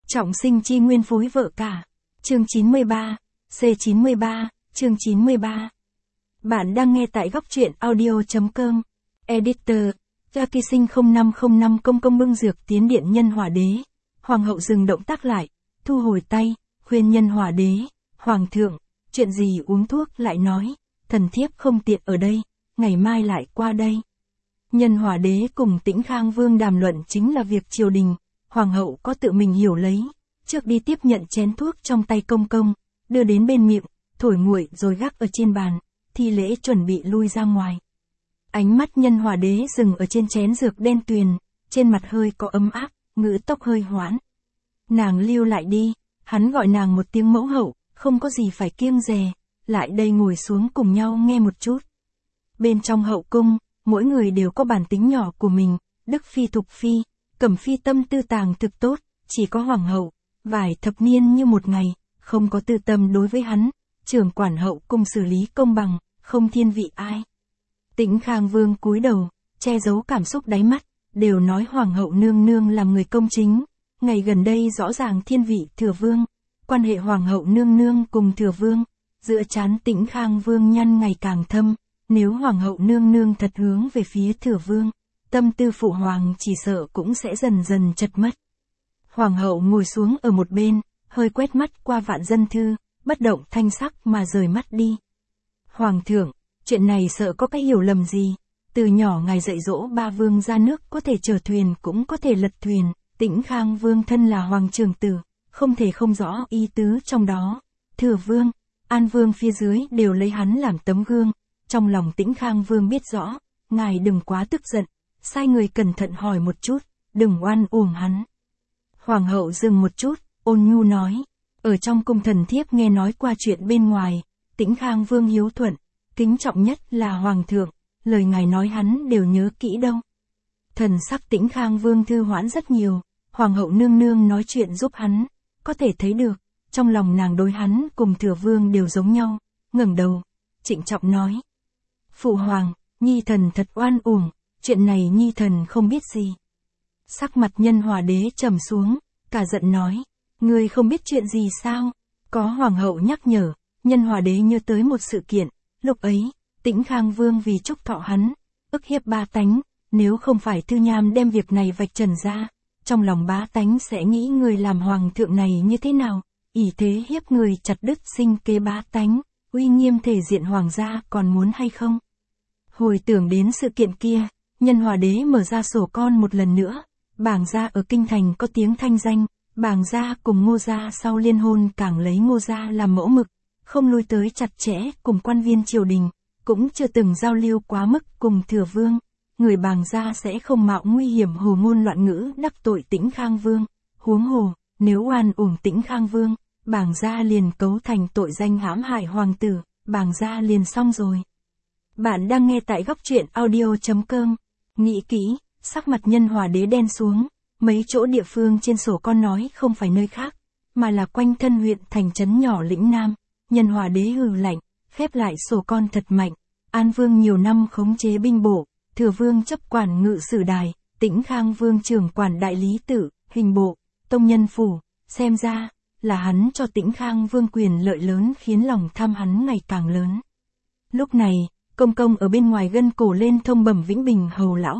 Trọng sinh chi nguyên phối vợ cả. Chương 93, C93, chương 93. Bạn đang nghe tại góc truyện audio.com. Editor, Jackie sinh 0505 công bưng dược tiến điện nhân hỏa đế. Hoàng hậu dừng động tác lại, thu hồi tay, khuyên nhân hỏa đế. Hoàng thượng, chuyện gì uống thuốc lại nói, thần thiếp không tiện ở đây, ngày mai lại qua đây. Nhân hỏa đế cùng Tĩnh Khang Vương đàm luận chính là việc triều đình. Hoàng hậu có tự mình hiểu lấy, trước đi tiếp nhận chén thuốc trong tay công, đưa đến bên miệng, thổi nguội rồi gác ở trên bàn, thi lễ chuẩn bị lui ra ngoài. Ánh mắt nhân hỏa đế dừng ở trên chén dược đen tuyền, trên mặt hơi có ấm áp, ngữ tốc hơi hoãn. Nàng lưu lại đi, hắn gọi nàng một tiếng mẫu hậu, không có gì phải kiêng dè, lại đây ngồi xuống cùng nhau nghe một chút. Bên trong hậu cung, mỗi người đều có bản tính nhỏ của mình, Đức Phi Thục Phi, Cẩm Phi tâm tư tàng thực tốt, chỉ có hoàng hậu, vài thập niên như một ngày, không có tư tâm đối với hắn, trưởng quản hậu cung xử lý công bằng, không thiên vị ai. Tĩnh Khang Vương cúi đầu, che giấu cảm xúc đáy mắt, đều nói hoàng hậu nương nương làm người công chính, ngày gần đây rõ ràng thiên vị thừa vương, quan hệ hoàng hậu nương nương cùng thừa vương, giữa trán Tĩnh Khang Vương nhăn ngày càng thâm, nếu hoàng hậu nương nương thật hướng về phía thừa vương, tâm tư phụ hoàng chỉ sợ cũng sẽ dần dần chật mất. Hoàng hậu ngồi xuống ở một bên, hơi quét mắt qua vạn dân thư, bất động thanh sắc mà rời mắt đi. Hoàng thượng, chuyện này sợ có cái hiểu lầm gì, từ nhỏ ngài dạy dỗ ba vương ra nước có thể chở thuyền cũng có thể lật thuyền, Tĩnh Khang Vương thân là hoàng trưởng tử, không thể không rõ ý tứ trong đó. Thừa vương, An Vương phía dưới đều lấy hắn làm tấm gương, trong lòng Tĩnh Khang Vương biết rõ, ngài đừng quá tức giận. Sai người cẩn thận hỏi một chút, đừng oan uổng hắn. Hoàng hậu dừng một chút, ôn nhu nói, ở trong cung thần thiếp nghe nói qua chuyện bên ngoài, Tĩnh Khang Vương hiếu thuận, kính trọng nhất là hoàng thượng, lời ngài nói hắn đều nhớ kỹ đâu. Thần sắc Tĩnh Khang Vương thư hoãn rất nhiều, hoàng hậu nương nương nói chuyện giúp hắn, có thể thấy được, trong lòng nàng đối hắn cùng thừa vương đều giống nhau, ngẩng đầu, trịnh trọng nói. Phụ hoàng, nhi thần thật oan uổng. Chuyện này nhi thần không biết gì. Sắc mặt nhân hỏa đế trầm xuống, cả giận nói, ngươi không biết chuyện gì sao? Có hoàng hậu nhắc nhở, nhân hỏa đế nhớ tới một sự kiện, lúc ấy, Tĩnh Khang Vương vì chúc thọ hắn, ức hiếp bá tánh, nếu không phải Thư Nham đem việc này vạch trần ra, trong lòng bá tánh sẽ nghĩ người làm hoàng thượng này như thế nào, ỷ thế hiếp người chặt đứt sinh kế bá tánh, uy nghiêm thể diện hoàng gia còn muốn hay không? Hồi tưởng đến sự kiện kia, nhân hỏa đế mở ra sổ con một lần nữa, bàng gia ở kinh thành có tiếng thanh danh, bàng gia cùng Ngô gia sau liên hôn càng lấy Ngô gia làm mẫu mực, không lui tới chặt chẽ cùng quan viên triều đình, cũng chưa từng giao lưu quá mức cùng thừa vương, người bàng gia sẽ không mạo nguy hiểm hồ ngôn loạn ngữ đắc tội Tĩnh Khang Vương, huống hồ, nếu oan uổng Tĩnh Khang Vương, bàng gia liền cấu thành tội danh hãm hại hoàng tử, bàng gia liền xong rồi. Bạn đang nghe tại góc truyện audio.com. Nghĩ kỹ, sắc mặt nhân hỏa đế đen xuống, mấy chỗ địa phương trên sổ con nói không phải nơi khác, mà là quanh thân huyện thành trấn nhỏ lĩnh Nam. Nhân hỏa đế hừ lạnh, khép lại sổ con thật mạnh. An Vương nhiều năm khống chế binh bộ, Thừa Vương chấp quản ngự sử đài, Tĩnh Khang Vương trưởng quản đại lý tự, hình bộ, tông nhân phủ, xem ra là hắn cho Tĩnh Khang Vương quyền lợi lớn khiến lòng tham hắn ngày càng lớn. Lúc này, công ở bên ngoài gân cổ lên thông bẩm Vĩnh Bình hầu lão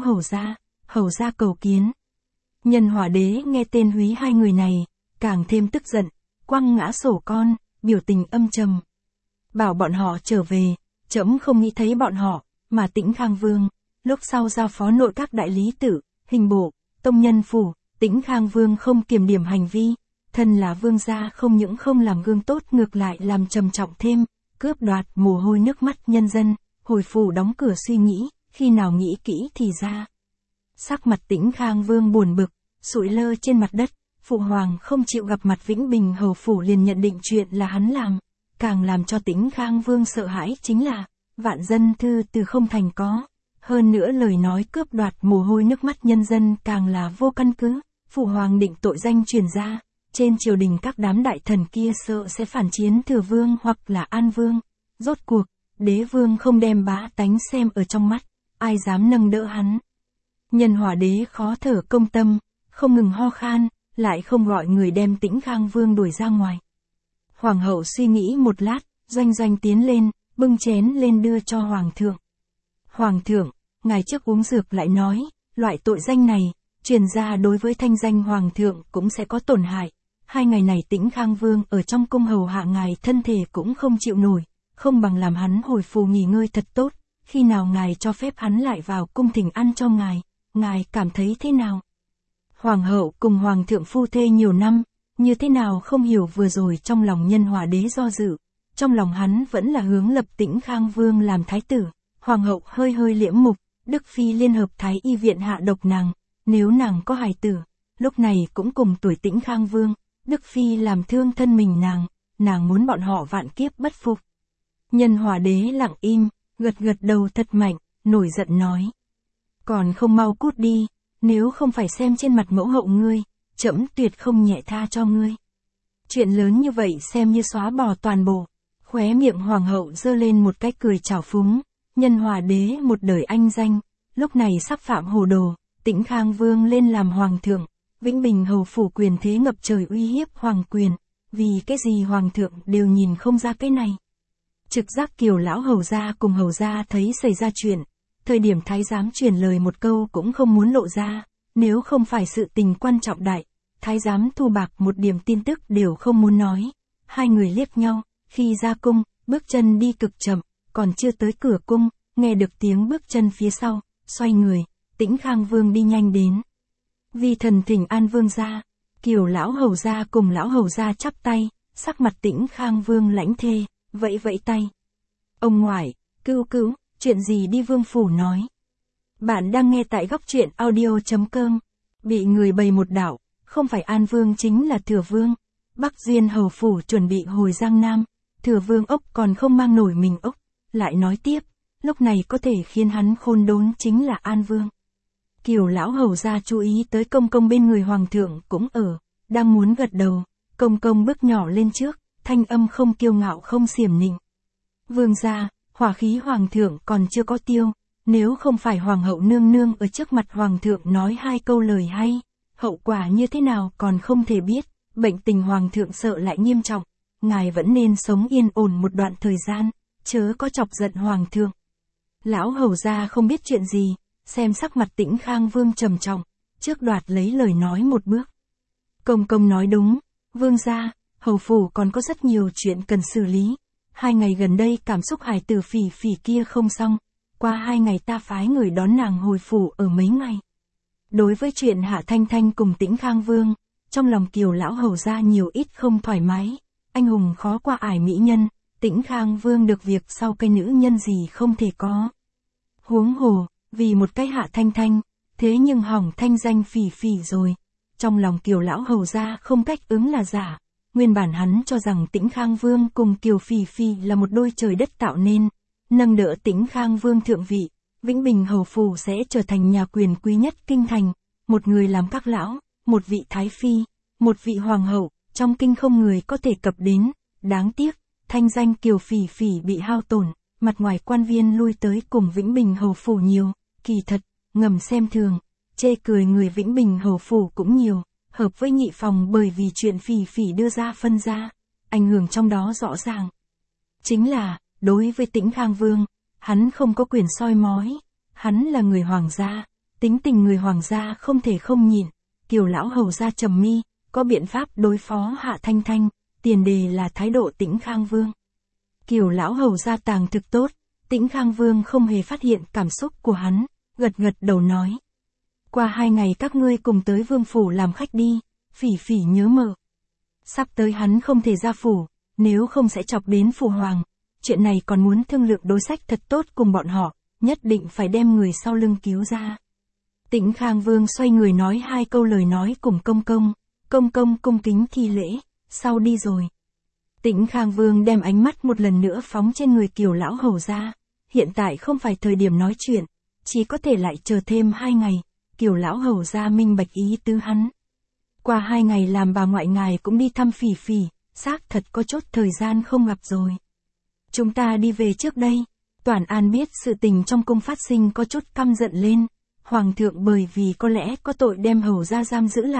hầu gia cầu kiến. Nhân hỏa đế nghe tên húy hai người này, càng thêm tức giận, quăng ngã sổ con, biểu tình âm trầm. Bảo bọn họ trở về, trẫm không nghĩ thấy bọn họ, mà Tĩnh Khang Vương, lúc sau giao phó nội các đại lý tự, hình bộ, tông nhân phủ, Tĩnh Khang Vương không kiềm điểm hành vi, thân là vương gia không những không làm gương tốt ngược lại làm trầm trọng thêm, cướp đoạt mồ hôi nước mắt nhân dân. Hồi phủ đóng cửa suy nghĩ, khi nào nghĩ kỹ thì ra. Sắc mặt Tĩnh Khang Vương buồn bực, sụi lơ trên mặt đất, phụ hoàng không chịu gặp mặt Vĩnh Bình hầu phủ liền nhận định chuyện là hắn làm. Càng làm cho Tĩnh Khang Vương sợ hãi chính là, vạn dân thư từ không thành có. Hơn nữa lời nói cướp đoạt mồ hôi nước mắt nhân dân càng là vô căn cứ, phụ hoàng định tội danh truyền ra. Trên triều đình các đám đại thần kia sợ sẽ phản chiến Thừa Vương hoặc là An Vương. Rốt cuộc, đế vương không đem bá tánh xem ở trong mắt, ai dám nâng đỡ hắn. Nhân hỏa đế khó thở công tâm, không ngừng ho khan, lại không gọi người đem Tĩnh Khang Vương đuổi ra ngoài. Hoàng hậu suy nghĩ một lát, Doanh Doanh tiến lên, bưng chén lên đưa cho Hoàng thượng. Hoàng thượng, ngài trước uống dược lại nói, loại tội danh này, truyền ra đối với thanh danh Hoàng thượng cũng sẽ có tổn hại. 2 ngày này Tĩnh Khang Vương ở trong cung hầu hạ ngài thân thể cũng không chịu nổi, không bằng làm hắn hồi phù nghỉ ngơi thật tốt, khi nào ngài cho phép hắn lại vào cung thỉnh ăn cho ngài cảm thấy thế nào? Hoàng hậu cùng Hoàng thượng phu thê nhiều năm, như thế nào không hiểu vừa rồi trong lòng Nhân Hòa đế do dự, trong lòng hắn vẫn là hướng lập Tĩnh Khang Vương làm thái tử. Hoàng hậu hơi hơi liễm mục, Đức Phi liên hợp Thái y viện hạ độc nàng, nếu nàng có hài tử, lúc này cũng cùng tuổi Tĩnh Khang Vương, Đức Phi làm thương thân mình nàng muốn bọn họ vạn kiếp bất phục. Nhân Hòa đế lặng im, gật đầu thật mạnh, nổi giận nói. Còn không mau cút đi, nếu không phải xem trên mặt mẫu hậu ngươi, trẫm tuyệt không nhẹ tha cho ngươi. Chuyện lớn như vậy xem như xóa bỏ toàn bộ. Khóe miệng Hoàng hậu giơ lên một cái cười trào phúng. Nhân Hòa đế một đời anh danh, lúc này sắp phạm hồ đồ, Tĩnh Khang Vương lên làm hoàng thượng, Vĩnh Bình hầu phủ quyền thế ngập trời uy hiếp hoàng quyền, vì cái gì hoàng thượng đều nhìn không ra cái này. Trực giác Kiều lão hầu gia cùng hầu gia thấy xảy ra chuyện, thời điểm thái giám truyền lời một câu cũng không muốn lộ ra, nếu không phải sự tình quan trọng đại, thái giám thu bạc một điểm tin tức đều không muốn nói. 2 người liếc nhau, khi ra cung, bước chân đi cực chậm, còn chưa tới cửa cung, nghe được tiếng bước chân phía sau, xoay người, Tĩnh Khang Vương đi nhanh đến. Vi thần thỉnh an vương gia, Kiều lão hầu gia cùng lão hầu gia chắp tay, sắc mặt Tĩnh Khang Vương lãnh thê, vẫy tay. Ông ngoại, cứu, chuyện gì đi vương phủ nói. Bạn đang nghe tại góc truyện audio.com, bị người bày một đảo, không phải An Vương chính là Thừa Vương. Bắc Duyên hầu phủ chuẩn bị hồi Giang Nam, Thừa Vương ốc còn không mang nổi mình ốc, lại nói tiếp, lúc này có thể khiến hắn khôn đốn chính là An Vương. Kiều lão hầu gia chú ý tới công công bên người hoàng thượng cũng ở, đang muốn gật đầu, công công bước nhỏ lên trước, thanh âm không kiêu ngạo không xiểm nịnh. Vương gia, hỏa khí hoàng thượng còn chưa có tiêu, nếu không phải hoàng hậu nương nương ở trước mặt hoàng thượng nói 2 câu lời hay, hậu quả như thế nào còn không thể biết, bệnh tình hoàng thượng sợ lại nghiêm trọng, ngài vẫn nên sống yên ổn một đoạn thời gian, chớ có chọc giận hoàng thượng. Lão hầu gia không biết chuyện gì, xem sắc mặt Tĩnh Khang Vương trầm trọng, trước đoạt lấy lời nói một bước. Công công nói đúng, vương gia, hầu phủ còn có rất nhiều chuyện cần xử lý. 2 ngày gần đây cảm xúc hài tử Phỉ kia không xong, qua 2 ngày ta phái người đón nàng hồi phủ ở mấy ngày. Đối với chuyện Hạ Thanh Thanh cùng Tĩnh Khang Vương, trong lòng Kiều lão hầu gia nhiều ít không thoải mái, anh hùng khó qua ải mỹ nhân, Tĩnh Khang Vương được việc sau cái nữ nhân gì không thể có. Huống hồ, vì một cái Hạ Thanh Thanh, thế nhưng hỏng thanh danh Phỉ rồi. Trong lòng Kiều lão hầu gia không cách ứng là giả, nguyên bản hắn cho rằng Tĩnh Khang Vương cùng Kiều Phỉ là một đôi trời đất tạo nên, nâng đỡ Tĩnh Khang Vương thượng vị, Vĩnh Bình hầu phủ sẽ trở thành nhà quyền quý nhất kinh thành, một người làm các lão, một vị thái phi, một vị hoàng hậu, trong kinh không người có thể cập đến, đáng tiếc, thanh danh Kiều Phỉ bị hao tổn, mặt ngoài quan viên lui tới cùng Vĩnh Bình hầu phủ nhiều, kỳ thật, ngầm xem thường, chê cười người Vĩnh Bình hầu phủ cũng nhiều, hợp với nhị phòng bởi vì chuyện Phỉ đưa ra phân ra, ảnh hưởng trong đó rõ ràng. Chính là, đối với Tĩnh Khang Vương, hắn không có quyền soi mói, hắn là người hoàng gia, tính tình người hoàng gia không thể không nhịn, Kiều lão hầu gia trầm mi, có biện pháp đối phó Hạ Thanh Thanh, tiền đề là thái độ Tĩnh Khang Vương. Kiều lão hầu gia tàng thực tốt, Tĩnh Khang Vương không hề phát hiện cảm xúc của hắn, gật đầu nói. Qua 2 ngày các ngươi cùng tới vương phủ làm khách đi, Phỉ nhớ mờ. Sắp tới hắn không thể ra phủ, nếu không sẽ chọc đến phụ hoàng, chuyện này còn muốn thương lượng đối sách thật tốt cùng bọn họ, nhất định phải đem người sau lưng cứu ra. Tĩnh Khang Vương xoay người nói 2 câu lời nói cùng công công cung kính thi lễ, sau đi rồi. Tĩnh Khang Vương đem ánh mắt một lần nữa phóng trên người Kiều lão hầu gia, hiện tại không phải thời điểm nói chuyện, chỉ có thể lại chờ thêm 2 ngày, Kiều lão hầu gia minh bạch ý tứ hắn. Qua 2 ngày làm bà ngoại ngài cũng đi thăm Phỉ, xác thật có chút thời gian không gặp rồi. Chúng ta đi về trước đây. Toản An biết sự tình trong cung phát sinh có chút căm giận lên, hoàng thượng bởi vì có lẽ có tội đem hầu gia giam giữ lại,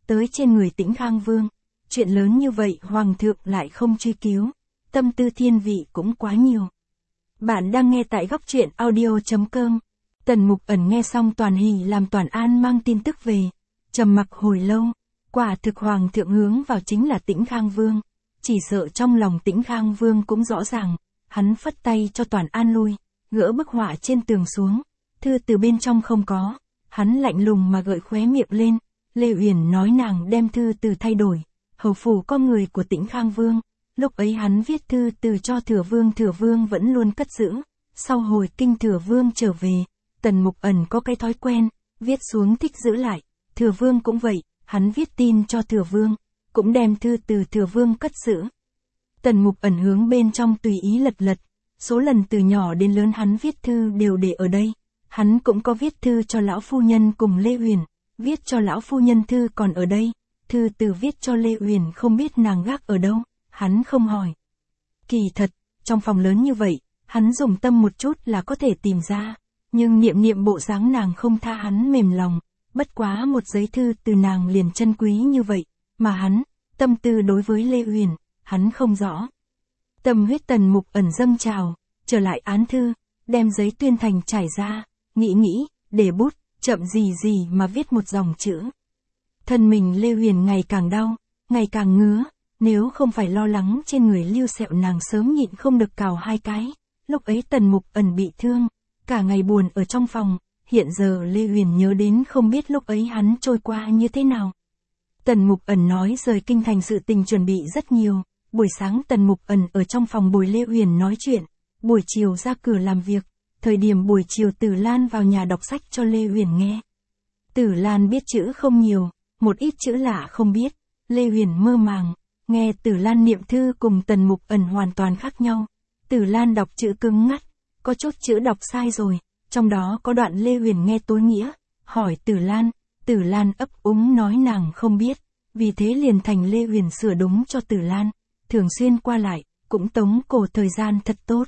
tới trên người Tĩnh Khang Vương. Chuyện lớn như vậy Hoàng thượng lại không truy cứu. Tâm tư thiên vị cũng quá nhiều. Bạn đang nghe tại góc truyện audio.com. Tần Mục Ẩn nghe xong Toàn Hỷ làm Toàn An mang tin tức về. Trầm mặc hồi lâu. Quả thực Hoàng thượng hướng vào chính là Tĩnh Khang Vương. Chỉ sợ trong lòng Tĩnh Khang Vương cũng rõ ràng. Hắn phất tay cho Toàn An lui. Gỡ bức họa trên tường xuống. Thư từ bên trong không có. Hắn lạnh lùng mà gợi khóe miệng lên. Lê Uyển nói nàng đem thư từ thay đổi. Hầu phủ con người của Tĩnh Khang Vương. Lúc ấy hắn viết thư từ cho Thừa Vương vẫn luôn cất giữ. Sau hồi kinh Thừa Vương trở về, Tần Mục Ẩn có cái thói quen, viết xuống thích giữ lại. Thừa Vương cũng vậy, hắn viết tin cho Thừa Vương, cũng đem thư từ Thừa Vương cất giữ. Tần Mục Ẩn hướng bên trong tùy ý lật, số lần từ nhỏ đến lớn hắn viết thư đều để ở đây. Hắn cũng có viết thư cho lão phu nhân cùng Lê Uyển, viết cho lão phu nhân thư còn ở đây, thư từ viết cho Lê Uyển không biết nàng gác ở đâu, hắn không hỏi. Kỳ thật, trong phòng lớn như vậy, hắn dùng tâm một chút là có thể tìm ra, nhưng niệm bộ dáng nàng không tha hắn mềm lòng, bất quá một giấy thư từ nàng liền chân quý như vậy, mà hắn, tâm tư đối với Lê Uyển, hắn không rõ. Tâm huyết Tần Mục Ẩn dâng trào, trở lại án thư, đem giấy tuyên thành trải ra, nghĩ, để bút, chậm gì mà viết một dòng chữ. Thân mình Lê Uyển ngày càng đau, ngày càng ngứa, nếu không phải lo lắng trên người lưu sẹo nàng sớm nhịn không được cào 2 cái. Lúc ấy Tần Mục Ẩn bị thương, cả ngày buồn ở trong phòng, hiện giờ Lê Uyển nhớ đến không biết lúc ấy hắn trôi qua như thế nào. Tần Mục Ẩn nói rời kinh thành sự tình chuẩn bị rất nhiều, buổi sáng Tần Mục Ẩn ở trong phòng bồi Lê Uyển nói chuyện, buổi chiều ra cửa làm việc, thời điểm buổi chiều Tử Lan vào nhà đọc sách cho Lê Uyển nghe. Tử Lan biết chữ không nhiều, một ít chữ lạ không biết, Lê Uyển mơ màng, nghe Tử Lan niệm thư cùng Tần Mục Ẩn hoàn toàn khác nhau. Tử Lan đọc chữ cứng ngắt, có chút chữ đọc sai rồi, trong đó có đoạn Lê Uyển nghe tối nghĩa, hỏi Tử Lan ấp úng nói nàng không biết, vì thế liền thành Lê Uyển sửa đúng cho Tử Lan, thường xuyên qua lại, cũng tống cổ thời gian thật tốt.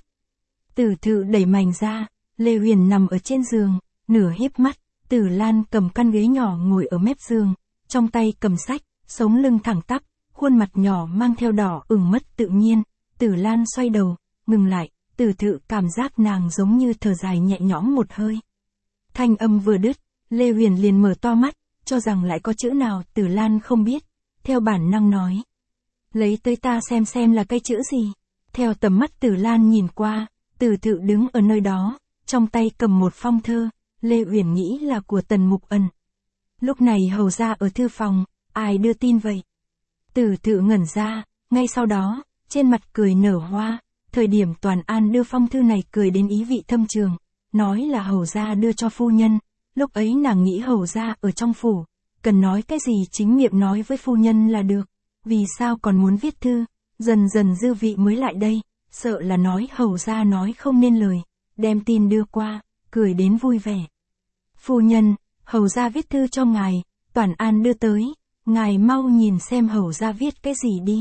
Tử Thự đẩy mành ra, Lê Uyển nằm ở trên giường, nửa híp mắt, Tử Lan cầm căn ghế nhỏ ngồi ở mép giường, trong tay cầm sách, sống lưng thẳng tắp, khuôn mặt nhỏ mang theo đỏ ửng mất tự nhiên. Tử Lan xoay đầu, ngừng lại, Tử Thự cảm giác nàng giống như thở dài nhẹ nhõm một hơi. Thanh âm vừa đứt, Lê Uyển liền mở to mắt, cho rằng lại có chữ nào Tử Lan không biết, theo bản năng nói. Lấy tới ta xem là cái chữ gì. Theo tầm mắt Tử Lan nhìn qua, Tử Thự đứng ở nơi đó, trong tay cầm một phong thơ, Lê Uyển nghĩ là của Tần Mục Ẩn. Lúc này hầu ra ở thư phòng, ai đưa tin vậy? Tử Thự ngẩn ra, ngay sau đó, trên mặt cười nở hoa, thời điểm Toàn An đưa phong thư này cười đến ý vị thâm trường, nói là hầu ra đưa cho phu nhân, lúc ấy nàng nghĩ hầu ra ở trong phủ, cần nói cái gì chính miệng nói với phu nhân là được, vì sao còn muốn viết thư, dần dần dư vị mới lại đây, sợ là nói hầu ra nói không nên lời, đem tin đưa qua, cười đến vui vẻ. Phu nhân, hầu ra viết thư cho ngài, Toàn An đưa tới, ngài mau nhìn xem hầu ra viết cái gì đi.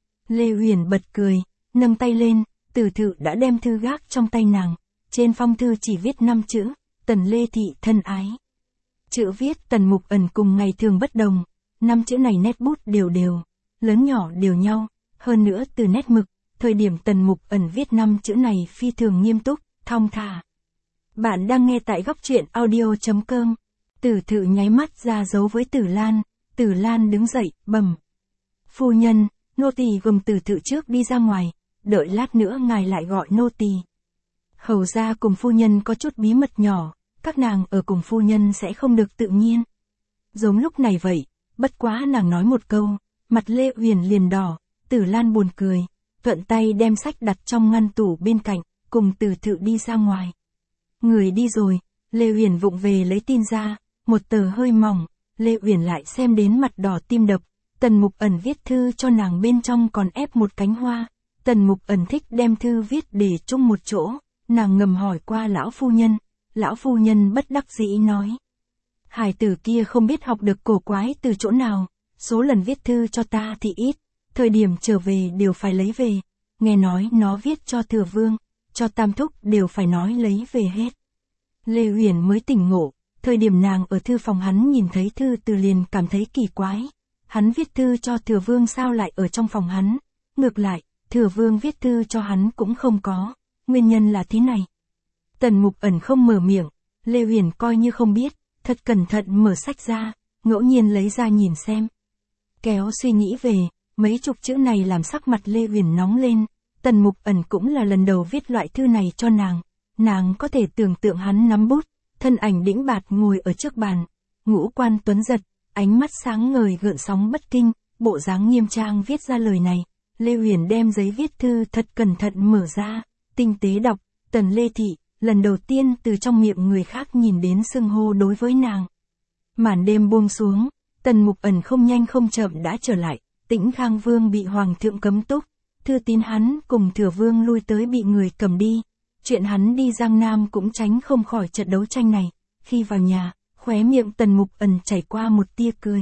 Lê Uyển bật cười, nâng tay lên, Tử Thự đã đem thư gác trong tay nàng, trên phong thư chỉ viết 5 chữ, Tần Lê Thị thân ái. Chữ viết Tần Mục Ẩn cùng ngày thường bất đồng, 5 chữ này nét bút đều, lớn nhỏ đều nhau, hơn nữa từ nét mực, thời điểm Tần Mục Ẩn viết 5 chữ này phi thường nghiêm túc, thong thả. Bạn đang nghe tại góc truyện audio.com. Tử Thự nháy mắt ra dấu với Tử Lan đứng dậy, bẩm. Phu nhân, nô tỳ gồm Tử Thự trước đi ra ngoài, đợi lát nữa ngài lại gọi nô tỳ. Hầu ra cùng phu nhân có chút bí mật nhỏ, các nàng ở cùng phu nhân sẽ không được tự nhiên. Giống lúc này vậy, bất quá nàng nói một câu, mặt Lê Uyển liền đỏ, Tử Lan buồn cười, thuận tay đem sách đặt trong ngăn tủ bên cạnh, cùng Tử Thự đi ra ngoài. Người đi rồi, Lê Uyển vụng về lấy tin ra, một tờ hơi mỏng, Lê Uyển lại xem đến mặt đỏ tim đập, Tần Mục Ẩn viết thư cho nàng bên trong còn ép một cánh hoa, Tần Mục Ẩn thích đem thư viết để chung một chỗ, nàng ngầm hỏi qua lão phu nhân bất đắc dĩ nói. Hải tử kia không biết học được cổ quái từ chỗ nào, số lần viết thư cho ta thì ít, thời điểm trở về đều phải lấy về, nghe nói nó viết cho Thừa Vương, cho Tam Thúc đều phải nói lấy về hết. Lê Uyển mới tỉnh ngộ, thời điểm nàng ở thư phòng hắn nhìn thấy thư từ liền cảm thấy kỳ quái, hắn viết thư cho Thừa Vương sao lại ở trong phòng hắn? Ngược lại, Thừa Vương viết thư cho hắn cũng không có, nguyên nhân là thế này. Tần Mục Ẩn không mở miệng, Lê Huyền coi như không biết, thật cẩn thận mở sách ra, ngẫu nhiên lấy ra nhìn xem. Kéo suy nghĩ về, mấy chục chữ này làm sắc mặt Lê Huyền nóng lên, Tần Mục Ẩn cũng là lần đầu viết loại thư này cho nàng có thể tưởng tượng hắn nắm bút, thân ảnh đĩnh bạt ngồi ở trước bàn, ngũ quan tuấn giật, ánh mắt sáng ngời gợn sóng bất kinh, bộ dáng nghiêm trang viết ra lời này. Lê Huyền đem giấy viết thư thật cẩn thận mở ra, tinh tế đọc, Tần Lê Thị, lần đầu tiên từ trong miệng người khác nhìn đến xưng hô đối với nàng. Màn đêm buông xuống, Tần Mục Ẩn không nhanh không chậm đã trở lại, Tĩnh Khang Vương bị Hoàng thượng cấm túc, thư tín hắn cùng Thừa Vương lui tới bị người cầm đi. Chuyện hắn đi Giang Nam cũng tránh không khỏi trận đấu tranh này, khi vào nhà, khóe miệng Tần Mục Ẩn chảy qua một tia cười.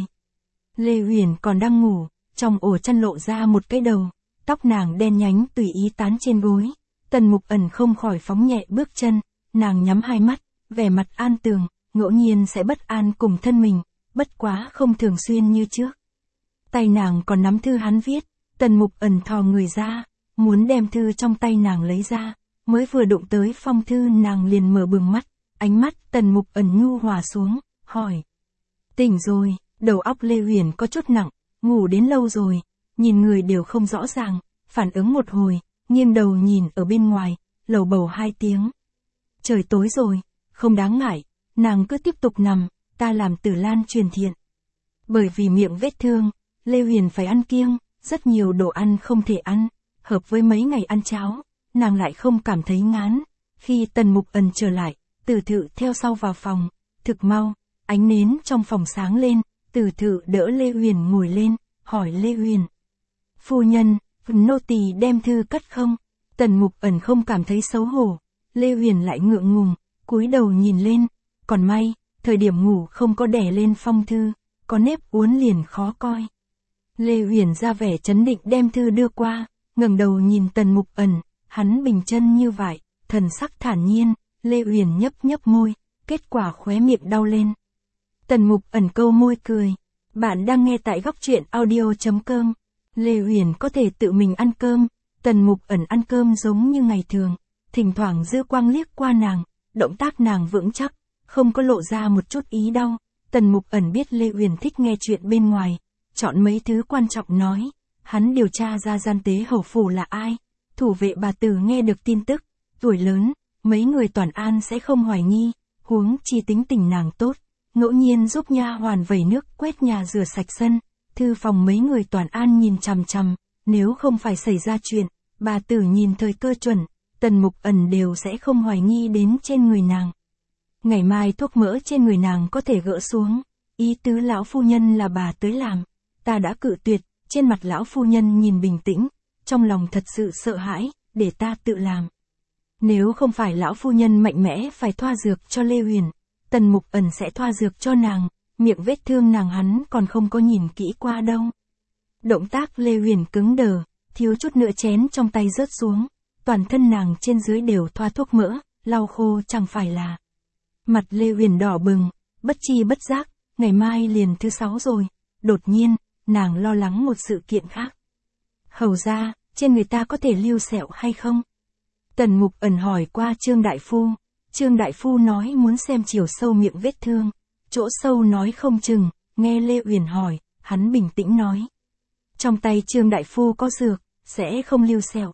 Lê Huyền còn đang ngủ, trong ổ chăn lộ ra một cái đầu, tóc nàng đen nhánh tùy ý tán trên gối. Tần Mục Ẩn không khỏi phóng nhẹ bước chân, nàng nhắm hai mắt, vẻ mặt an tường, ngẫu nhiên sẽ bất an cùng thân mình, bất quá không thường xuyên như trước. Tay nàng còn nắm thư hắn viết, Tần Mục Ẩn thò người ra, muốn đem thư trong tay nàng lấy ra, mới vừa đụng tới phong thư nàng liền mở bừng mắt, ánh mắt Tần Mục Ẩn nhu hòa xuống, hỏi. Tỉnh rồi, đầu óc Lê Huyền có chút nặng, ngủ đến lâu rồi, nhìn người đều không rõ ràng, phản ứng một hồi, nghiêng đầu nhìn ở bên ngoài, lầu bầu hai tiếng. Trời tối rồi, không đáng ngại, nàng cứ tiếp tục nằm, ta làm Tử Lan truyền thiện. Bởi vì miệng vết thương, Lê Huyền phải ăn kiêng, rất nhiều đồ ăn không thể ăn, hợp với mấy ngày ăn cháo, nàng lại không cảm thấy ngán. Khi Tần Mục Ẩn trở lại, Tử Thự theo sau vào phòng, thực mau, ánh nến trong phòng sáng lên, Tử Thự đỡ Lê Huyền ngồi lên, hỏi Lê Huyền. Phu nhân, nô tỳ đem thư cất không? Tần Mục Ẩn không cảm thấy xấu hổ, Lê Huyền lại ngượng ngùng, cúi đầu nhìn lên, còn may, thời điểm ngủ không có đè lên phong thư, có nếp uốn liền khó coi. Lê Huyền ra vẻ chấn định đem thư đưa qua, ngẩng đầu nhìn Tần Mục Ẩn, hắn bình chân như vậy, thần sắc thản nhiên, Lê Huyền nhấp nhấp môi, kết quả khóe miệng đau lên. Tần Mục Ẩn câu môi cười, bạn đang nghe tại góc truyện audio.com. Lê Huyền có thể tự mình ăn cơm, Tần Mục Ẩn ăn cơm giống như ngày thường, thỉnh thoảng dư quang liếc qua nàng, động tác nàng vững chắc, không có lộ ra một chút ý đau. Tần Mục Ẩn biết Lê Huyền thích nghe chuyện bên ngoài, chọn mấy thứ quan trọng nói, hắn điều tra ra gian tế hầu phủ là ai, thủ vệ bà Tử nghe được tin tức, tuổi lớn, mấy người Toàn An sẽ không hoài nghi, huống chi tính tình nàng tốt, ngẫu nhiên giúp nha hoàn vẩy nước quét nhà rửa sạch sân. Thư phòng mấy người Toàn An nhìn chằm chằm, nếu không phải xảy ra chuyện, bà Tử nhìn thời cơ chuẩn, Tần Mục Ẩn đều sẽ không hoài nghi đến trên người nàng. Ngày mai thuốc mỡ trên người nàng có thể gỡ xuống, ý tứ lão phu nhân là bà tới làm, ta đã cự tuyệt, trên mặt lão phu nhân nhìn bình tĩnh, trong lòng thật sự sợ hãi, để ta tự làm. Nếu không phải lão phu nhân mạnh mẽ phải thoa dược cho Lê Huyền, Tần Mục Ẩn sẽ thoa dược cho nàng. Miệng vết thương nàng hắn còn không có nhìn kỹ qua đâu. Động tác Lê Huyền cứng đờ, thiếu chút nữa chén trong tay rớt xuống, toàn thân nàng trên dưới đều thoa thuốc mỡ, lau khô chẳng phải là. Mặt Lê Huyền đỏ bừng, bất chi bất giác, ngày mai liền thứ 6 rồi, đột nhiên, nàng lo lắng một sự kiện khác. Hầu ra, trên người ta có thể lưu sẹo hay không? Tần Mục Ẩn hỏi qua Trương Đại Phu, Trương Đại Phu nói muốn xem chiều sâu miệng vết thương. Chỗ sâu nói không chừng, nghe Lê Huyền hỏi, hắn bình tĩnh nói. Trong tay Trương Đại Phu có dược, sẽ không lưu sẹo.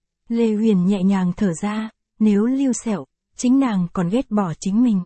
Lê Huyền nhẹ nhàng thở ra, nếu lưu sẹo, chính nàng còn ghét bỏ chính mình.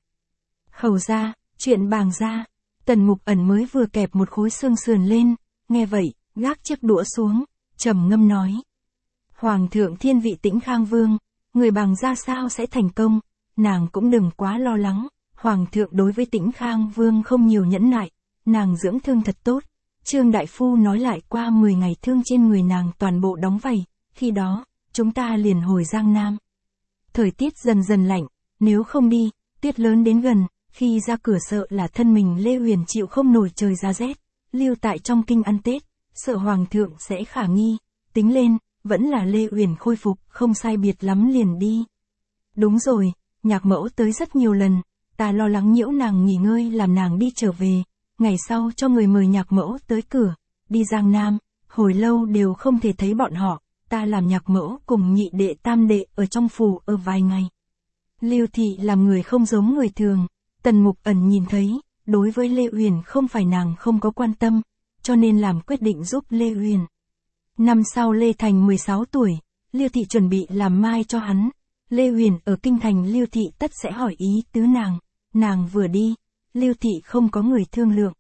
Hầu ra, chuyện bàng ra, Tần Mục Ẩn mới vừa kẹp một khối xương sườn lên, nghe vậy, gác chiếc đũa xuống, trầm ngâm nói. Hoàng thượng thiên vị Tĩnh Khang Vương, người bàng ra sao sẽ thành công, nàng cũng đừng quá lo lắng. Hoàng thượng đối với Tĩnh Khang Vương không nhiều nhẫn nại, nàng dưỡng thương thật tốt. Trương Đại Phu nói lại qua 10 ngày thương trên người nàng toàn bộ đóng vảy, khi đó, chúng ta liền hồi Giang Nam. Thời tiết dần dần lạnh, nếu không đi, tuyết lớn đến gần, khi ra cửa sợ là thân mình Lê Huyền chịu không nổi trời giá rét, lưu tại trong kinh ăn Tết, sợ Hoàng thượng sẽ khả nghi, tính lên, vẫn là Lê Huyền khôi phục, không sai biệt lắm liền đi. Đúng rồi, nhạc mẫu tới rất nhiều lần. Ta lo lắng nhiễu nàng nghỉ ngơi làm nàng đi trở về, ngày sau cho người mời nhạc mẫu tới cửa, đi Giang Nam, hồi lâu đều không thể thấy bọn họ, ta làm nhạc mẫu cùng nhị đệ tam đệ ở trong phủ ở vài ngày. Lưu Thị làm người không giống người thường, Tần Mục Ẩn nhìn thấy, đối với Lê Uyển không phải nàng không có quan tâm, cho nên làm quyết định giúp Lê Uyển. Năm sau Lê Thành 16 tuổi, Lưu Thị chuẩn bị làm mai cho hắn. Lê Uyển ở kinh thành Lưu Thị tất sẽ hỏi ý tứ nàng vừa đi, Lưu Thị không có người thương lượng.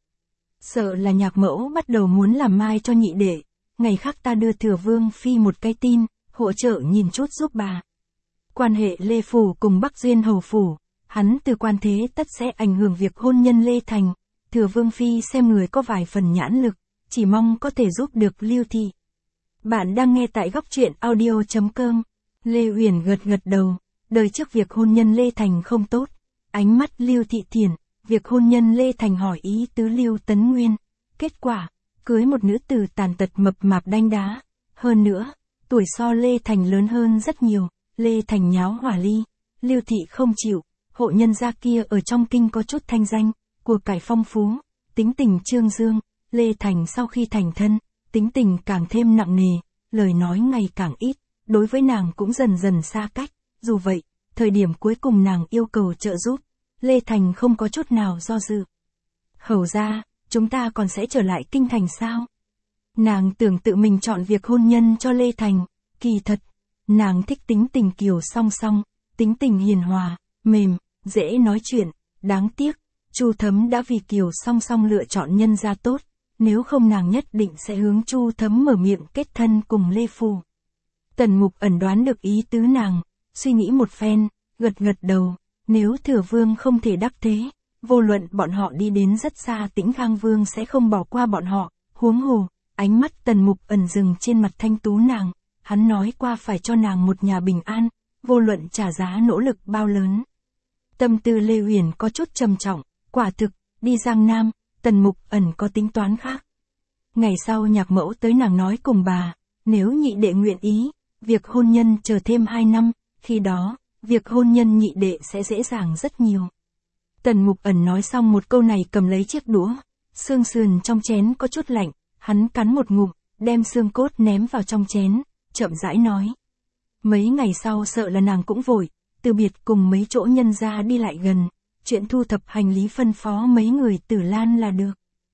Sợ là nhạc mẫu bắt đầu muốn làm mai cho nhị đệ, ngày khác ta đưa Thừa Vương Phi một cái tin, hỗ trợ nhìn chút giúp bà. Quan hệ Lê Phủ cùng Bắc Duyên Hầu Phủ, hắn từ quan thế tất sẽ ảnh hưởng việc hôn nhân Lê Thành, Thừa Vương Phi xem người có vài phần nhãn lực, chỉ mong có thể giúp được Lưu Thị. Bạn đang nghe tại góc truyện audio.com. Lê Uyển gật gật đầu, đời trước việc hôn nhân Lê Thành không tốt, ánh mắt Lưu Thị thiền, việc hôn nhân Lê Thành hỏi ý tứ Lưu Tấn Nguyên, kết quả, cưới một nữ tử tàn tật mập mạp đanh đá, hơn nữa, tuổi so Lê Thành lớn hơn rất nhiều, Lê Thành nháo hỏa ly, Lưu Thị không chịu, hộ nhân gia kia ở trong kinh có chút thanh danh, của cải phong phú, tính tình trương dương, Lê Thành sau khi thành thân, tính tình càng thêm nặng nề, lời nói ngày càng ít, đối với nàng cũng dần dần xa cách, dù vậy, thời điểm cuối cùng nàng yêu cầu trợ giúp, Lê Thành không có chút nào do dự. Hầu ra, chúng ta còn sẽ trở lại kinh thành sao? Nàng tưởng tự mình chọn việc hôn nhân cho Lê Thành, kỳ thật, nàng thích tính tình kiều song song, tính tình hiền hòa, mềm, dễ nói chuyện, đáng tiếc, Chu Thấm đã vì kiều song song lựa chọn nhân gia tốt, nếu không nàng nhất định sẽ hướng Chu Thấm mở miệng kết thân cùng Lê Phủ. Tần Mục Ẩn đoán được ý tứ nàng, suy nghĩ một phen, gật gật đầu, nếu Thừa Vương không thể đắc thế, vô luận bọn họ đi đến rất xa Tĩnh Khang Vương sẽ không bỏ qua bọn họ, huống hồ, ánh mắt Tần Mục Ẩn dừng trên mặt thanh tú nàng, hắn nói qua phải cho nàng một nhà bình an, vô luận trả giá nỗ lực bao lớn. Tâm tư Lê Uyển có chút trầm trọng, quả thực, đi Giang Nam, Tần Mục Ẩn có tính toán khác. Ngày sau nhạc mẫu tới nàng nói cùng bà, nếu nhị đệ nguyện ý, việc hôn nhân chờ thêm 2 năm, khi đó, việc hôn nhân nhị đệ sẽ dễ dàng rất nhiều. Tần Mục Ẩn nói xong một câu này cầm lấy chiếc đũa, xương sườn trong chén có chút lạnh, hắn cắn một ngụm, đem xương cốt ném vào trong chén, chậm rãi nói. Mấy ngày sau sợ là nàng cũng vội, từ biệt cùng mấy chỗ nhân gia đi lại gần, chuyện thu thập hành lý phân phó mấy người Tử Lan là được.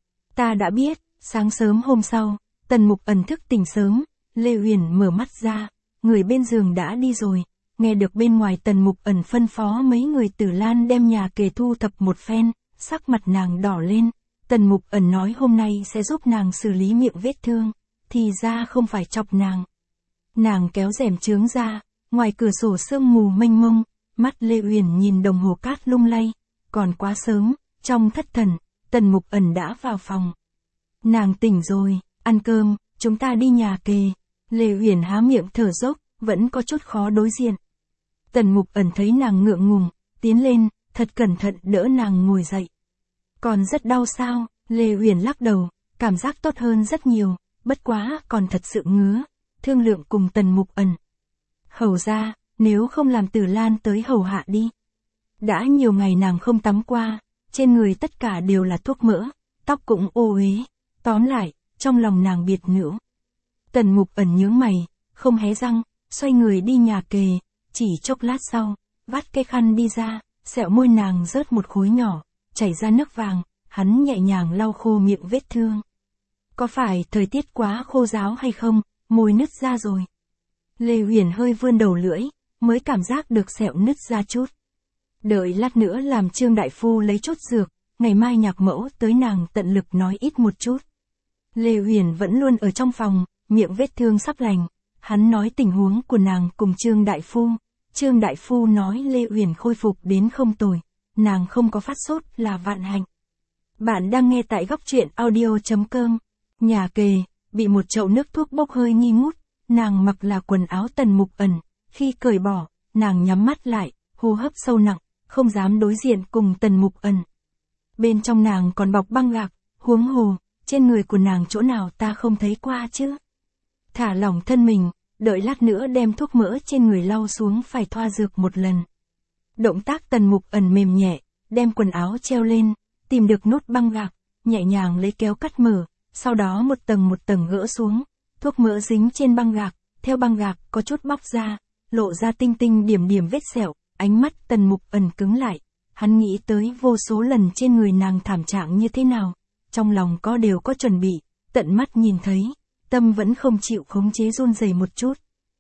Ta đã biết. Sáng sớm hôm sau, Tần Mục Ẩn thức tỉnh sớm, Lê Uyển mở mắt ra, người bên giường đã đi rồi, nghe được bên ngoài Tần Mục Ẩn phân phó mấy người Tử Lan đem nhà kề thu thập một phen, sắc mặt nàng đỏ lên, Tần Mục Ẩn nói hôm nay sẽ giúp nàng xử lý miệng vết thương, thì ra không phải chọc nàng. Nàng kéo rèm chướng ra, ngoài cửa sổ sương mù mênh mông, mắt Lê Uyển nhìn đồng hồ cát lung lay, còn quá sớm, trong thất thần, Tần Mục Ẩn đã vào phòng. Nàng tỉnh rồi, ăn cơm, chúng ta đi nhà kề. Lê Uyển há miệng thở dốc, vẫn có chút khó đối diện. Tần Mục Ẩn thấy nàng ngượng ngùng, tiến lên, thật cẩn thận đỡ nàng ngồi dậy. Còn rất đau sao? Lê Uyển lắc đầu, cảm giác tốt hơn rất nhiều, bất quá còn thật sự ngứa, thương lượng cùng Tần Mục Ẩn. Hầu ra, nếu không làm Tử Lan tới hầu hạ đi. Đã nhiều ngày nàng không tắm qua, trên người tất cả đều là thuốc mỡ, tóc cũng ô uế. Tóm lại, trong lòng nàng biệt nữ. Tần Mục Ẩn nhướng mày, không hé răng, xoay người đi nhà kề, chỉ chốc lát sau, vắt cái khăn đi ra, sẹo môi nàng rớt một khối nhỏ, chảy ra nước vàng, hắn nhẹ nhàng lau khô miệng vết thương. Có phải thời tiết quá khô ráo hay không, môi nứt ra rồi. Lê Uyển hơi vươn đầu lưỡi, mới cảm giác được sẹo nứt ra chút. Đợi lát nữa làm Trương đại phu lấy chút dược, ngày mai nhạc mẫu tới nàng tận lực nói ít một chút. Lê Uyển vẫn luôn ở trong phòng, miệng vết thương sắp lành, hắn nói tình huống của nàng cùng Trương đại phu. Trương đại phu nói Lê Uyển khôi phục đến không tồi, nàng không có phát sốt là vạn hạnh. Bạn đang nghe tại góc truyện audio.com. Nhà kề, bị một chậu nước thuốc bốc hơi nghi ngút, nàng mặc là quần áo Tần Mục Ẩn, khi cởi bỏ, nàng nhắm mắt lại, hô hấp sâu nặng, không dám đối diện cùng Tần Mục Ẩn. Bên trong nàng còn bọc băng gạc, huống hồ, trên người của nàng chỗ nào ta không thấy qua chứ. Thả lỏng thân mình, đợi lát nữa đem thuốc mỡ trên người lau xuống phải thoa dược một lần. Động tác Tần Mục Ẩn mềm nhẹ, đem quần áo treo lên, tìm được nút băng gạc, nhẹ nhàng lấy kéo cắt mở, sau đó một tầng gỡ xuống, thuốc mỡ dính trên băng gạc, theo băng gạc có chút bóc ra, lộ ra tinh tinh điểm điểm vết sẹo, ánh mắt Tần Mục Ẩn cứng lại, hắn nghĩ tới vô số lần trên người nàng thảm trạng như thế nào, trong lòng đều có chuẩn bị, tận mắt nhìn thấy, tâm vẫn không chịu khống chế run rẩy một chút.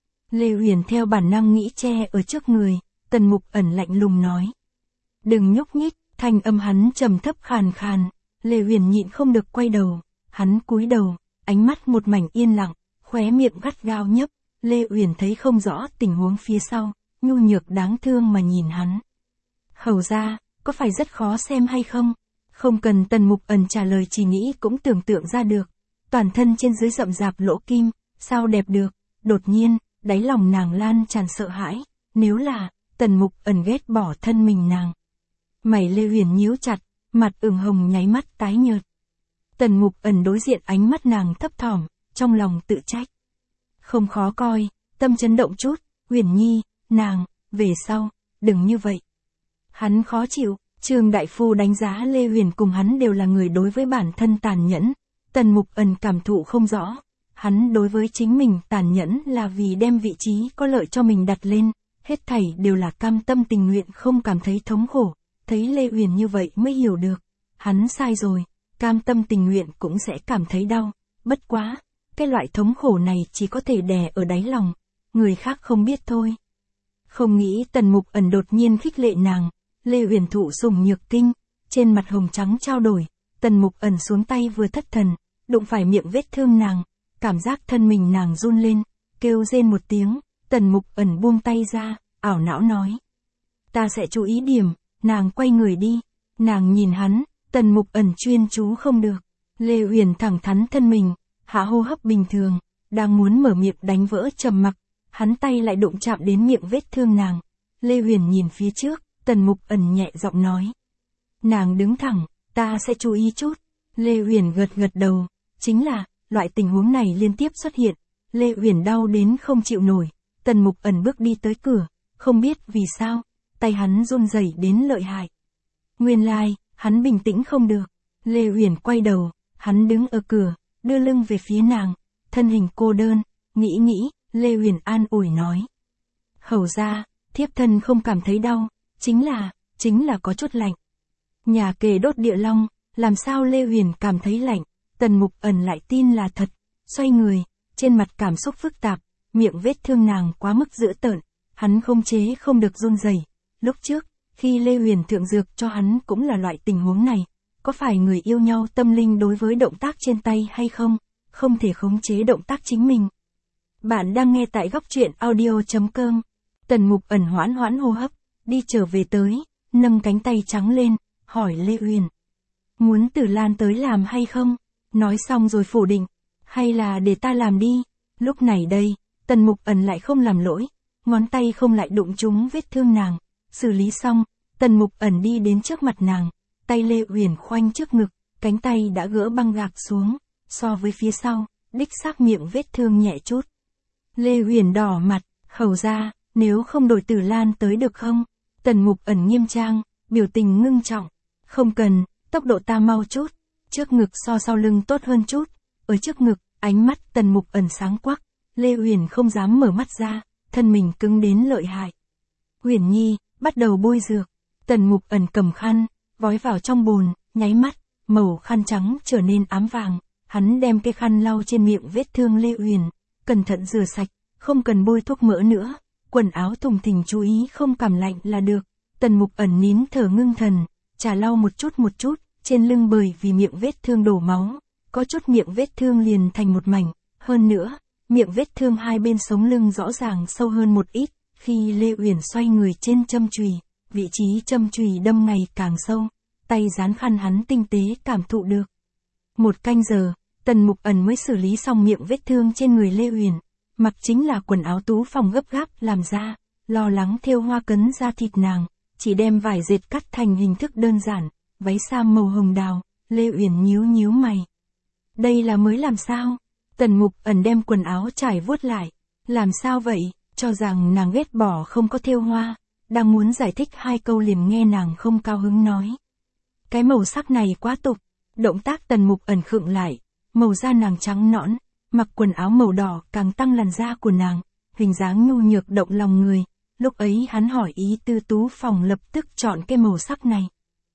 Lê Uyển theo bản năng nghĩ che ở trước người, Tần Mục Ẩn lạnh lùng nói. Đừng nhúc nhích, thanh âm hắn trầm thấp khàn khàn, Lê Uyển nhịn không được quay đầu, hắn cúi đầu, ánh mắt một mảnh yên lặng, khóe miệng gắt gao nhấp, Lê Uyển thấy không rõ tình huống phía sau, nhu nhược đáng thương mà nhìn hắn. Hầu ra, có phải rất khó xem hay không? Không cần Tần Mục Ẩn trả lời, chỉ nghĩ cũng tưởng tượng ra được. Toàn thân trên dưới rậm rạp lỗ kim, sao đẹp được, đột nhiên, đáy lòng nàng lan tràn sợ hãi, nếu là, Tần Mục Ẩn ghét bỏ thân mình nàng. Mày Lê Uyển nhíu chặt, mặt ửng hồng nháy mắt tái nhợt. Tần Mục Ẩn đối diện ánh mắt nàng thấp thỏm, trong lòng tự trách. Không khó coi, tâm chấn động chút, Uyển Nhi, nàng, về sau, đừng như vậy. Hắn khó chịu, Trương đại phu đánh giá Lê Uyển cùng hắn đều là người đối với bản thân tàn nhẫn, Tần Mục Ẩn cảm thụ không rõ, hắn đối với chính mình tàn nhẫn là vì đem vị trí có lợi cho mình đặt lên, hết thảy đều là cam tâm tình nguyện, không cảm thấy thống khổ, thấy Lê Uyển như vậy mới hiểu được, hắn sai rồi, cam tâm tình nguyện cũng sẽ cảm thấy đau, bất quá, cái loại thống khổ này chỉ có thể đè ở đáy lòng, người khác không biết thôi. Không nghĩ Tần Mục Ẩn đột nhiên khích lệ nàng, Lê Uyển thụ sủng nhược kinh, trên mặt hồng trắng trao đổi, Tần Mục Ẩn xuống tay vừa thất thần, đụng phải miệng vết thương nàng, cảm giác thân mình nàng run lên, kêu rên một tiếng, Tần Mục Ẩn buông tay ra, ảo não nói. Ta sẽ chú ý điểm, nàng quay người đi, nàng nhìn hắn, Tần Mục Ẩn chuyên chú không được, Lê Uyển thẳng thắn thân mình, hạ hô hấp bình thường, đang muốn mở miệng đánh vỡ trầm mặc, hắn tay lại đụng chạm đến miệng vết thương nàng, Lê Uyển nhìn phía trước, Tần Mục Ẩn nhẹ giọng nói. Nàng đứng thẳng, ta sẽ chú ý chút, Lê Uyển gật đầu, chính là, loại tình huống này liên tiếp xuất hiện, Lê Uyển đau đến không chịu nổi, Tần Mục Ẩn bước đi tới cửa, không biết vì sao, tay hắn run rẩy đến lợi hại. Nguyên lai, hắn bình tĩnh không được, Lê Uyển quay đầu, hắn đứng ở cửa, đưa lưng về phía nàng, thân hình cô đơn, nghĩ, Lê Uyển an ủi nói. Hầu ra, thiếp thân không cảm thấy đau, chính là có chút lạnh. Nhà kề đốt địa long, làm sao Lê Uyển cảm thấy lạnh, Tần Mục Ẩn lại tin là thật, xoay người, trên mặt cảm xúc phức tạp, miệng vết thương nàng quá mức dữ tợn, hắn không chế không được run rẩy. Lúc trước, khi Lê Uyển thượng dược cho hắn cũng là loại tình huống này, có phải người yêu nhau tâm linh đối với động tác trên tay hay không, không thể khống chế động tác chính mình. Bạn đang nghe tại góc truyện audio.com. Tần Mục Ẩn hoãn hô hấp, đi trở về tới, nâng cánh tay trắng lên, hỏi Lê Uyển. Muốn Tử Lan tới làm hay không? Nói xong rồi phủ định, hay là để ta làm đi? Lúc này đây, Tần Mục Ẩn lại không làm lỗi, ngón tay không lại đụng trúng vết thương nàng, xử lý xong, Tần Mục Ẩn đi đến trước mặt nàng, tay Lê Uyển khoanh trước ngực, cánh tay đã gỡ băng gạc xuống, so với phía sau, đích xác miệng vết thương nhẹ chút. Lê Uyển đỏ mặt, hầu ra, nếu không đổi Tử Lan tới được không? Tần Mục Ẩn nghiêm trang, biểu tình ngưng trọng, không cần, tốc độ ta mau chút, trước ngực so sau lưng tốt hơn chút, ở trước ngực, ánh mắt Tần Mục Ẩn sáng quắc, Lê Uyển không dám mở mắt ra, thân mình cứng đến lợi hại. Uyển Nhi, bắt đầu bôi dược, Tần Mục Ẩn cầm khăn, vói vào trong bồn, nháy mắt, màu khăn trắng trở nên ám vàng, hắn đem cái khăn lau trên miệng vết thương Lê Uyển, cẩn thận rửa sạch, không cần bôi thuốc mỡ nữa, quần áo thùng thình chú ý không cảm lạnh là được. Tần Mục Ẩn nín thở ngưng thần, trà lau một chút, trên lưng bởi vì miệng vết thương đổ máu, có chút miệng vết thương liền thành một mảnh, hơn nữa, miệng vết thương hai bên sống lưng rõ ràng sâu hơn một ít, khi Lê Uyển xoay người trên châm chùy, vị trí châm chùy đâm ngày càng sâu, tay dán khăn hắn tinh tế cảm thụ được. 1 canh giờ, Tần Mục Ẩn mới xử lý xong miệng vết thương trên người Lê Uyển, mặc chính là quần áo tú phòng gấp gáp làm ra, lo lắng thêu hoa cấn da thịt nàng, chỉ đem vải dệt cắt thành hình thức đơn giản, váy sam màu hồng đào, Lê Uyển nhíu mày. Đây là mới làm sao? Tần Mục Ẩn đem quần áo trải vuốt lại, làm sao vậy, cho rằng nàng ghét bỏ không có thêu hoa, đang muốn giải thích 2 câu liền nghe nàng không cao hứng nói. Cái màu sắc này quá tục, Động tác Tần Mục Ẩn khựng lại, màu da nàng trắng nõn, mặc quần áo màu đỏ càng tăng làn da của nàng, hình dáng nhu nhược động lòng người. Lúc ấy hắn hỏi ý tư tú phòng lập tức chọn cái màu sắc này.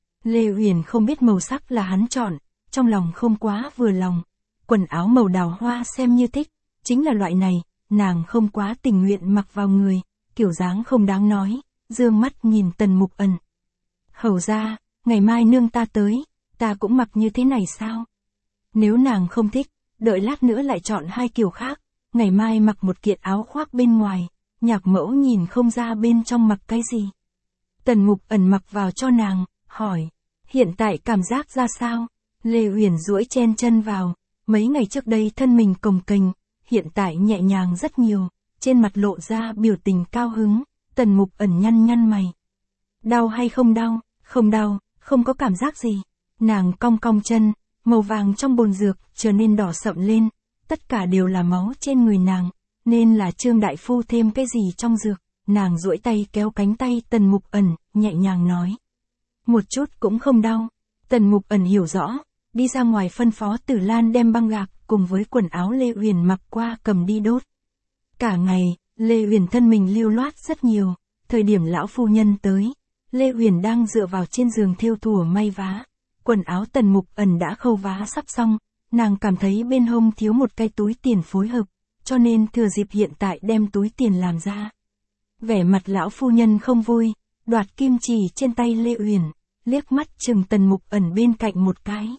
Lê Uyển không biết màu sắc là hắn chọn, trong lòng không quá vừa lòng. Quần áo màu đào hoa xem như thích, chính là loại này, nàng không quá tình nguyện mặc vào người, kiểu dáng không đáng nói, dương mắt nhìn Tần Mục Ẩn. Hầu ra, ngày mai nương ta tới, ta cũng mặc như thế này sao? Nếu nàng không thích, đợi lát nữa lại chọn hai kiểu khác, ngày mai mặc một kiện áo khoác bên ngoài, Nhạc Mẫu nhìn không ra bên trong mặc cái gì. Tần Mục Ẩn mặc vào cho nàng, hỏi, hiện tại cảm giác ra sao? Lê Uyển duỗi chen chân vào, mấy ngày trước đây thân mình cồng kềnh, hiện tại nhẹ nhàng rất nhiều, trên mặt lộ ra biểu tình cao hứng. Tần Mục Ẩn nhăn nhăn mày. Đau hay không đau? Không đau, không có cảm giác gì. Nàng cong cong chân, màu vàng trong bồn dược trở nên đỏ sậm lên, tất cả đều là máu trên người nàng, nên là Trương đại phu thêm cái gì trong dược. Nàng duỗi tay kéo cánh tay Tần Mục Ẩn, nhẹ nhàng nói. Một chút cũng không đau. Tần Mục Ẩn hiểu rõ, đi ra ngoài phân phó Tử Lan đem băng gạc cùng với quần áo Lê Uyển mặc qua cầm đi đốt. Cả ngày, Lê Uyển thân mình lưu loát rất nhiều, thời điểm lão phu nhân tới, Lê Uyển đang dựa vào trên giường thêu thùa may vá. Quần áo Tần Mục Ẩn đã khâu vá sắp xong, nàng cảm thấy bên hông thiếu một cái túi tiền phối hợp, cho nên thừa dịp hiện tại đem túi tiền làm ra. Vẻ mặt lão phu nhân không vui, đoạt kim chỉ trên tay Lê Uyển, liếc mắt chừng Tần Mục Ẩn bên cạnh một cái.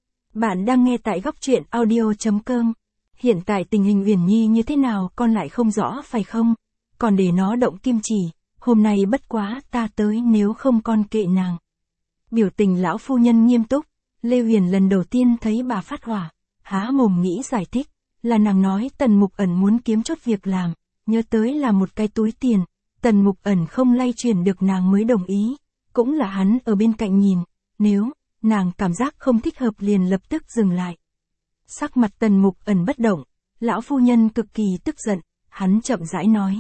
Bạn đang nghe tại góc truyện audio.com. Hiện tại tình hình Uyển Nhi như thế nào con lại không rõ phải không? Còn để nó động kim chỉ, hôm nay bất quá ta tới nếu không con kệ nàng. Biểu tình lão phu nhân nghiêm túc, Lê Uyển lần đầu tiên thấy bà phát hỏa, há mồm nghĩ giải thích, là nàng nói Tần Mục Ẩn muốn kiếm chốt việc làm, nhớ tới là một cái túi tiền, Tần Mục Ẩn không lay chuyển được nàng mới đồng ý, cũng là hắn ở bên cạnh nhìn, nếu nàng cảm giác không thích hợp liền lập tức dừng lại. Sắc mặt Tần Mục Ẩn bất động, lão phu nhân cực kỳ tức giận, hắn chậm rãi nói.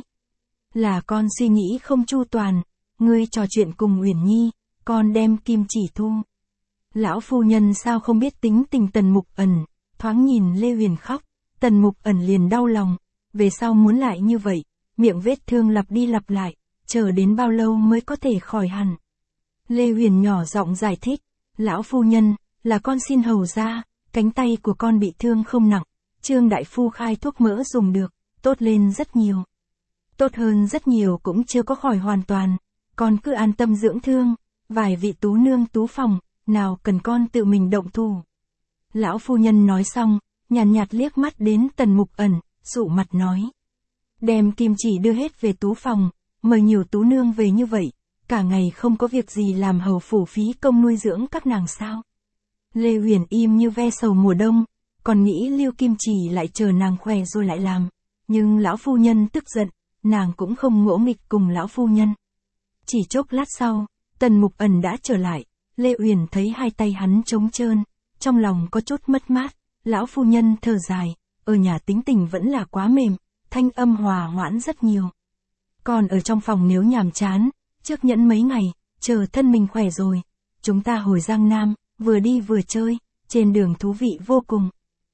Là con suy nghĩ không chu toàn, ngươi trò chuyện cùng Uyển Nhi, con đem kim chỉ thu. Lão phu nhân sao không biết tính tình Tần Mục Ẩn, thoáng nhìn Lê Uyển khóc, Tần Mục Ẩn liền đau lòng, về sau muốn lại như vậy, miệng vết thương lặp đi lặp lại, chờ đến bao lâu mới có thể khỏi hẳn. Lê Uyển nhỏ giọng giải thích, lão phu nhân, là con xin hầu ra, cánh tay của con bị thương không nặng, Trương đại phu khai thuốc mỡ dùng được, tốt lên rất nhiều. Tốt hơn rất nhiều cũng chưa có khỏi hoàn toàn, con cứ an tâm dưỡng thương, vài vị tú nương tú phòng, nào cần con tự mình động thủ. Lão phu nhân nói xong, nhàn nhạt liếc mắt đến Tần Mục Ẩn, dụ mặt nói. Đem kim chỉ đưa hết về tú phòng, mời nhiều tú nương về như vậy, cả ngày không có việc gì làm hầu phủ phí công nuôi dưỡng các nàng sao. Lê Uyển im như ve sầu mùa đông, còn nghĩ lưu kim chỉ lại chờ nàng khỏe rồi lại làm, nhưng lão phu nhân tức giận, nàng cũng không ngỗ nghịch cùng lão phu nhân. Chỉ chốc lát sau, Tần Mục Ẩn đã trở lại, Lê Uyển thấy hai tay hắn trống trơn, trong lòng có chút mất mát, lão phu nhân thở dài, ở nhà tính tình vẫn là quá mềm, thanh âm hòa hoãn rất nhiều. Còn ở trong phòng nếu nhàm chán, trước nhẫn mấy ngày, chờ thân mình khỏe rồi, chúng ta hồi Giang Nam, vừa đi vừa chơi, trên đường thú vị vô cùng.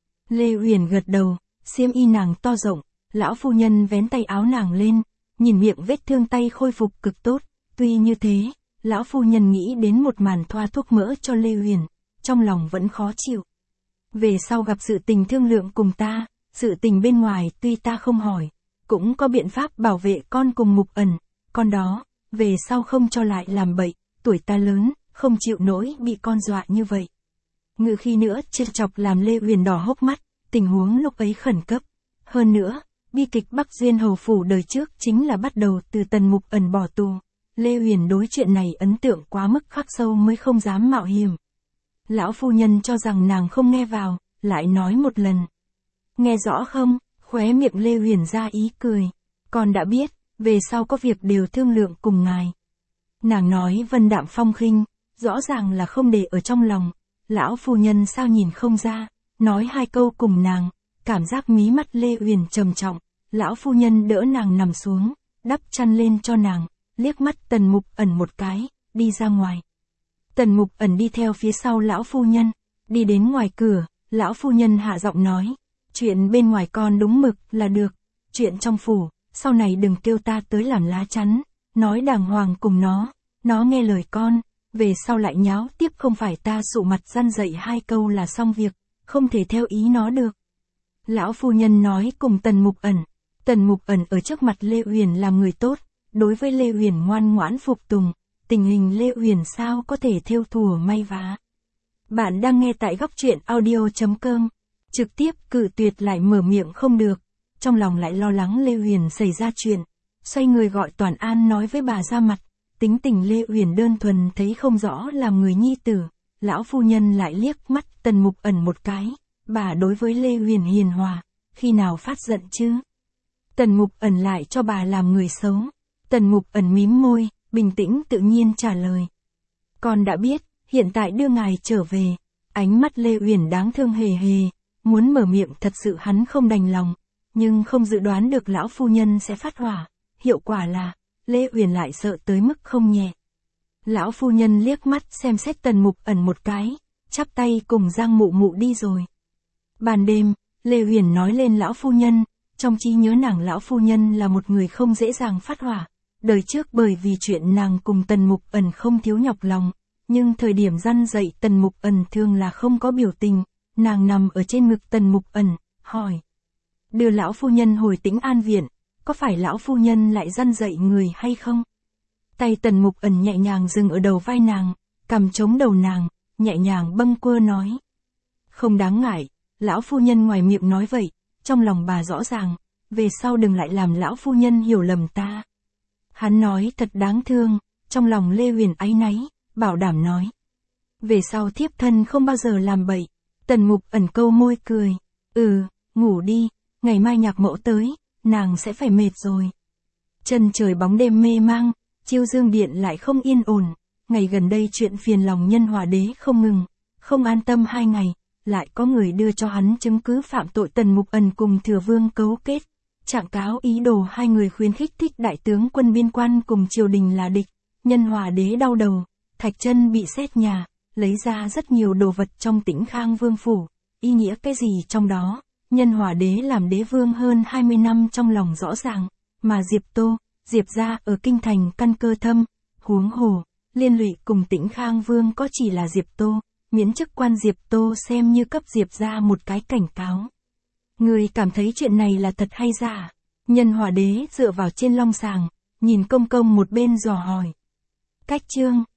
Lê Uyển gật đầu, xiêm y nàng to rộng, lão phu nhân vén tay áo nàng lên, nhìn miệng vết thương tay khôi phục cực tốt, tuy như thế, lão phu nhân nghĩ đến một màn thoa thuốc mỡ cho Lê Uyển, trong lòng vẫn khó chịu. Về sau gặp sự tình thương lượng cùng ta, sự tình bên ngoài tuy ta không hỏi, cũng có biện pháp bảo vệ con cùng Mục Ẩn, con đó, về sau không cho lại làm bậy, tuổi ta lớn, không chịu nổi bị con dọa như vậy. Ngự khi nữa trêu chọc làm Lê Uyển đỏ hốc mắt, tình huống lúc ấy khẩn cấp. Hơn nữa, bi kịch Bắc Duyên hầu phủ đời trước chính là bắt đầu từ Tần Mục Ẩn bỏ tù. Lê Uyển đối chuyện này ấn tượng quá mức khắc sâu mới không dám mạo hiểm. Lão phu nhân cho rằng nàng không nghe vào, lại nói một lần. Nghe rõ không? Khóe miệng Lê Uyển ra ý cười. Con đã biết, về sau có việc đều thương lượng cùng ngài. Nàng nói vân đạm phong khinh, rõ ràng là không để ở trong lòng. Lão phu nhân sao nhìn không ra, nói hai câu cùng nàng, cảm giác mí mắt Lê Uyển trầm trọng. Lão phu nhân đỡ nàng nằm xuống, đắp chăn lên cho nàng, liếc mắt Tần Mục Ẩn một cái, đi ra ngoài. Tần Mục Ẩn đi theo phía sau lão phu nhân, Đi đến ngoài cửa, lão phu nhân hạ giọng nói. Chuyện bên ngoài con đúng mực là được. Chuyện trong phủ, sau này đừng kêu ta tới làm lá chắn. Nói đàng hoàng cùng nó nghe lời con. Về sau lại nháo tiếp không phải ta sụ mặt răn dậy 2 câu là xong việc. Không thể theo ý nó được. Lão phu nhân nói cùng Tần Mục Ẩn. Tần Mục Ẩn ở trước mặt Lê Uyển làm người tốt. Đối với Lê Uyển ngoan ngoãn phục tùng. Tình hình Lê Uyển sao có thể thêu thùa may vá. Bạn đang nghe tại góc truyện audio.com. Trực tiếp cự tuyệt lại mở miệng không được. Trong lòng lại lo lắng Lê Uyển xảy ra chuyện. Xoay người gọi Toàn An nói với bà ra mặt. Tính tình Lê Uyển đơn thuần thấy không rõ làm người nhi tử. Lão phu nhân lại liếc mắt Tần Mục Ẩn một cái. Bà đối với Lê Uyển hiền hòa. Khi nào phát giận chứ? Tần Mục Ẩn lại cho bà làm người xấu. Tần Mục Ẩn mím môi, bình tĩnh tự nhiên trả lời. Con đã biết, hiện tại đưa ngài trở về. Ánh mắt Lê Uyển đáng thương hề hề. Muốn mở miệng thật sự hắn không đành lòng. Nhưng không dự đoán được lão phu nhân sẽ phát hỏa. Hiệu quả là, Lê Uyển lại sợ tới mức không nhẹ. Lão phu nhân liếc mắt xem xét Tần Mục Ẩn một cái. Chắp tay cùng Giang Mụ Mụ đi rồi. Ban đêm, Lê Uyển nói lên lão phu nhân. Trong trí nhớ nàng lão phu nhân là một người không dễ dàng phát hỏa. Đời trước bởi vì chuyện nàng cùng Tần Mục Ẩn không thiếu nhọc lòng. Nhưng thời điểm răn dậy Tần Mục Ẩn thường là không có biểu tình. Nàng nằm ở trên ngực Tần Mục Ẩn, hỏi. Đưa lão phu nhân hồi Tĩnh An viện, có phải lão phu nhân lại răn dậy người hay không? Tay Tần Mục Ẩn nhẹ nhàng dừng ở đầu vai nàng, cầm chống đầu nàng, nhẹ nhàng bâng quơ nói. Không đáng ngại, lão phu nhân ngoài miệng nói vậy, trong lòng bà rõ ràng, về sau đừng lại làm lão phu nhân hiểu lầm ta. Hắn nói thật đáng thương, trong lòng Lê Uyển áy náy, bảo đảm nói. Về sau thiếp thân không bao giờ làm bậy. Tần Mục Ẩn câu môi cười. Ngủ đi, ngày mai nhạc mẫu tới, nàng sẽ phải mệt rồi. Chân trời bóng đêm mê mang, Chiêu Dương Điện lại không yên ổn. Ngày gần đây chuyện phiền lòng Nhân Hòa Đế không ngừng, không an tâm 2 ngày, lại có người đưa cho hắn chứng cứ phạm tội Tần Mục Ẩn cùng Thừa Vương cấu kết. Trạng cáo ý đồ 2 người khuyến khích thích đại tướng quân biên quan cùng triều đình là địch. Nhân Hòa Đế đau đầu, Thạch Chân bị xét nhà, lấy ra rất nhiều đồ vật trong Tĩnh Khang Vương phủ, ý nghĩa cái gì trong đó, Nhân Hòa Đế làm đế vương hơn 20 năm trong lòng rõ ràng, mà Diệp gia ở kinh thành căn cơ thâm, huống hồ, liên lụy cùng Tĩnh Khang Vương có chỉ là Diệp Tô, miễn chức quan Diệp Tô xem như cấp Diệp gia một cái cảnh cáo. Người cảm thấy chuyện này là thật hay giả? Nhân Hòa Đế dựa vào trên long sàng, nhìn công công một bên dò hỏi. Cách chương